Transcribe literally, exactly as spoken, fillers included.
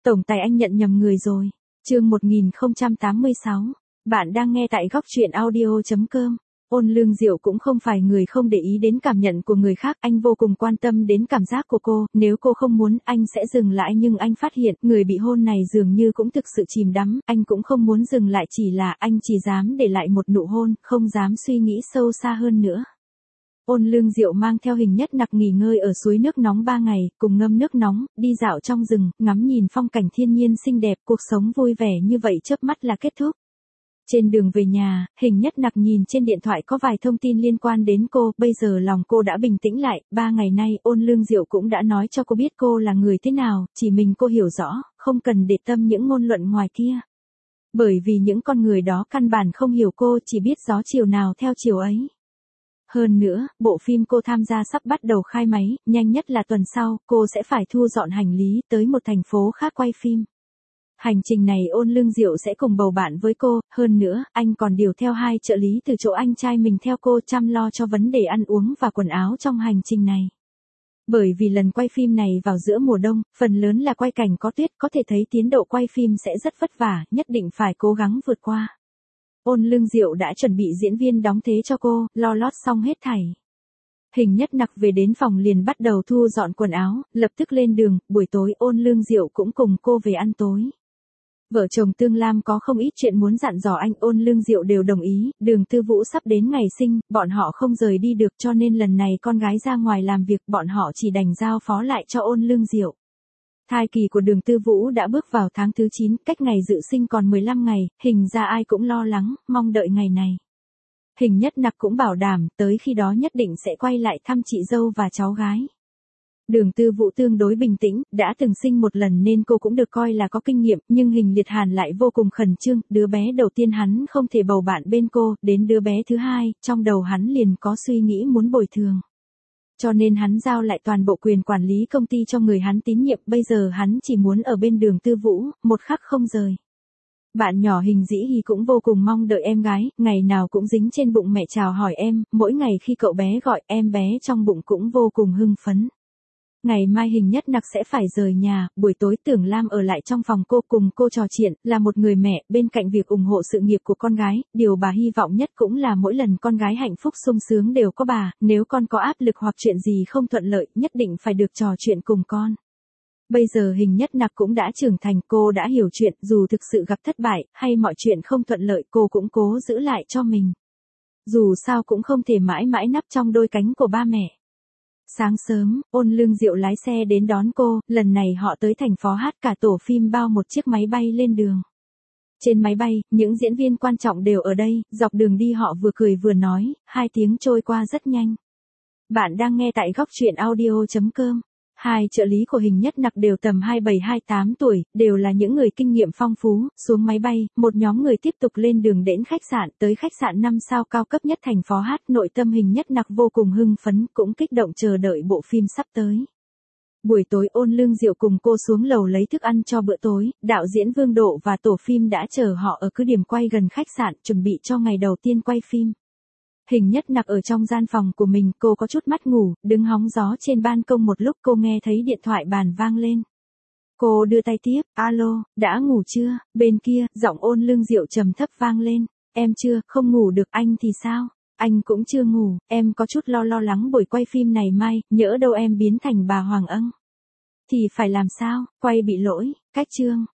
Tổng tài anh nhận nhầm người rồi. Chương một nghìn không trăm tám mươi sáu. Bạn đang nghe tại góc truyện audio chấm com. Ôn Lương Diệu cũng không phải người không để ý đến cảm nhận của người khác, anh vô cùng quan tâm đến cảm giác của cô, nếu cô không muốn, anh sẽ dừng lại, nhưng anh phát hiện, người bị hôn này dường như cũng thực sự chìm đắm, anh cũng không muốn dừng lại, chỉ là anh chỉ dám để lại một nụ hôn, không dám suy nghĩ sâu xa hơn nữa. Ôn Lương Diệu mang theo Hình Nhất Nặc nghỉ ngơi ở suối nước nóng ba ngày, cùng ngâm nước nóng, đi dạo trong rừng, ngắm nhìn phong cảnh thiên nhiên xinh đẹp, cuộc sống vui vẻ như vậy chớp mắt là kết thúc. Trên đường về nhà, Hình Nhất Nặc nhìn trên điện thoại có vài thông tin liên quan đến cô, bây giờ lòng cô đã bình tĩnh lại, ba ngày nay Ôn Lương Diệu cũng đã nói cho cô biết cô là người thế nào, chỉ mình cô hiểu rõ, không cần để tâm những ngôn luận ngoài kia. Bởi vì những con người đó căn bản không hiểu cô, chỉ biết gió chiều nào theo chiều ấy. Hơn nữa, bộ phim cô tham gia sắp bắt đầu khai máy, nhanh nhất là tuần sau, cô sẽ phải thu dọn hành lý tới một thành phố khác quay phim. Hành trình này Ôn Lương Diệu sẽ cùng bầu bạn với cô, hơn nữa, anh còn điều theo hai trợ lý từ chỗ anh trai mình theo cô, chăm lo cho vấn đề ăn uống và quần áo trong hành trình này. Bởi vì lần quay phim này vào giữa mùa đông, phần lớn là quay cảnh có tuyết, có thể thấy tiến độ quay phim sẽ rất vất vả, nhất định phải cố gắng vượt qua. Ôn Lương Diệu đã chuẩn bị diễn viên đóng thế cho cô, lo lót xong hết thảy. Hình Nhất Nặc về đến phòng liền bắt đầu thu dọn quần áo, lập tức lên đường, buổi tối Ôn Lương Diệu cũng cùng cô về ăn tối. Vợ chồng Tương Lam có không ít chuyện muốn dặn dò anh, Ôn Lương Diệu đều đồng ý, Đường Tư Vũ sắp đến ngày sinh, bọn họ không rời đi được, cho nên lần này con gái ra ngoài làm việc, bọn họ chỉ đành giao phó lại cho Ôn Lương Diệu. Thai kỳ của Đường Tư Vũ đã bước vào tháng thứ chín, cách ngày dự sinh còn mười lăm ngày, hình ra ai cũng lo lắng, mong đợi ngày này. Hình Nhất Nặc cũng bảo đảm, tới khi đó nhất định sẽ quay lại thăm chị dâu và cháu gái. Đường Tư Vũ tương đối bình tĩnh, đã từng sinh một lần nên cô cũng được coi là có kinh nghiệm, nhưng Hình Liệt Hàn lại vô cùng khẩn trương, đứa bé đầu tiên hắn không thể bầu bạn bên cô, đến đứa bé thứ hai, trong đầu hắn liền có suy nghĩ muốn bồi thường. Cho nên hắn giao lại toàn bộ quyền quản lý công ty cho người hắn tín nhiệm, bây giờ hắn chỉ muốn ở bên Đường Tư Vũ, một khắc không rời. Bạn nhỏ Hình Dĩ Hì cũng vô cùng mong đợi em gái, ngày nào cũng dính trên bụng mẹ chào hỏi em, mỗi ngày khi cậu bé gọi em bé trong bụng cũng vô cùng hưng phấn. Ngày mai Hình Nhất Nặc sẽ phải rời nhà, buổi tối Tưởng Lam ở lại trong phòng cô cùng cô trò chuyện, là một người mẹ, bên cạnh việc ủng hộ sự nghiệp của con gái, điều bà hy vọng nhất cũng là mỗi lần con gái hạnh phúc sung sướng đều có bà, nếu con có áp lực hoặc chuyện gì không thuận lợi, nhất định phải được trò chuyện cùng con. Bây giờ Hình Nhất Nặc cũng đã trưởng thành, cô đã hiểu chuyện, dù thực sự gặp thất bại, hay mọi chuyện không thuận lợi, cô cũng cố giữ lại cho mình. Dù sao cũng không thể mãi mãi nắp trong đôi cánh của ba mẹ. Sáng sớm, Ôn Lương Diệu lái xe đến đón cô, lần này họ tới thành phố hát, cả tổ phim bao một chiếc máy bay lên đường. Trên máy bay, những diễn viên quan trọng đều ở đây, dọc đường đi họ vừa cười vừa nói, hai tiếng trôi qua rất nhanh. Bạn đang nghe tại góc truyện audio chấm com. Hai trợ lý của Hình Nhất Nặc đều tầm hai mươi bảy hai mươi tám tuổi, đều là những người kinh nghiệm phong phú, xuống máy bay, một nhóm người tiếp tục lên đường đến khách sạn, tới khách sạn năm sao cao cấp nhất thành phố hát, nội tâm Hình Nhất Nặc vô cùng hưng phấn, cũng kích động chờ đợi bộ phim sắp tới. Buổi tối Ôn Lương Diệu cùng cô xuống lầu lấy thức ăn cho bữa tối, đạo diễn Vương Độ và tổ phim đã chờ họ ở cứ điểm quay gần khách sạn, chuẩn bị cho ngày đầu tiên quay phim. Hình Nhất Nặc ở trong gian phòng của mình, cô có chút mắt ngủ, đứng hóng gió trên ban công một lúc cô nghe thấy điện thoại bàn vang lên. Cô đưa tay tiếp, alo, đã ngủ chưa, bên kia, giọng Ôn Lương Diệu trầm thấp vang lên, em chưa, không ngủ được, anh thì sao, anh cũng chưa ngủ, em có chút lo lo lắng buổi quay phim này mai, nhỡ đâu em biến thành bà Hoàng Ân. Thì phải làm sao, quay bị lỗi, cách chương,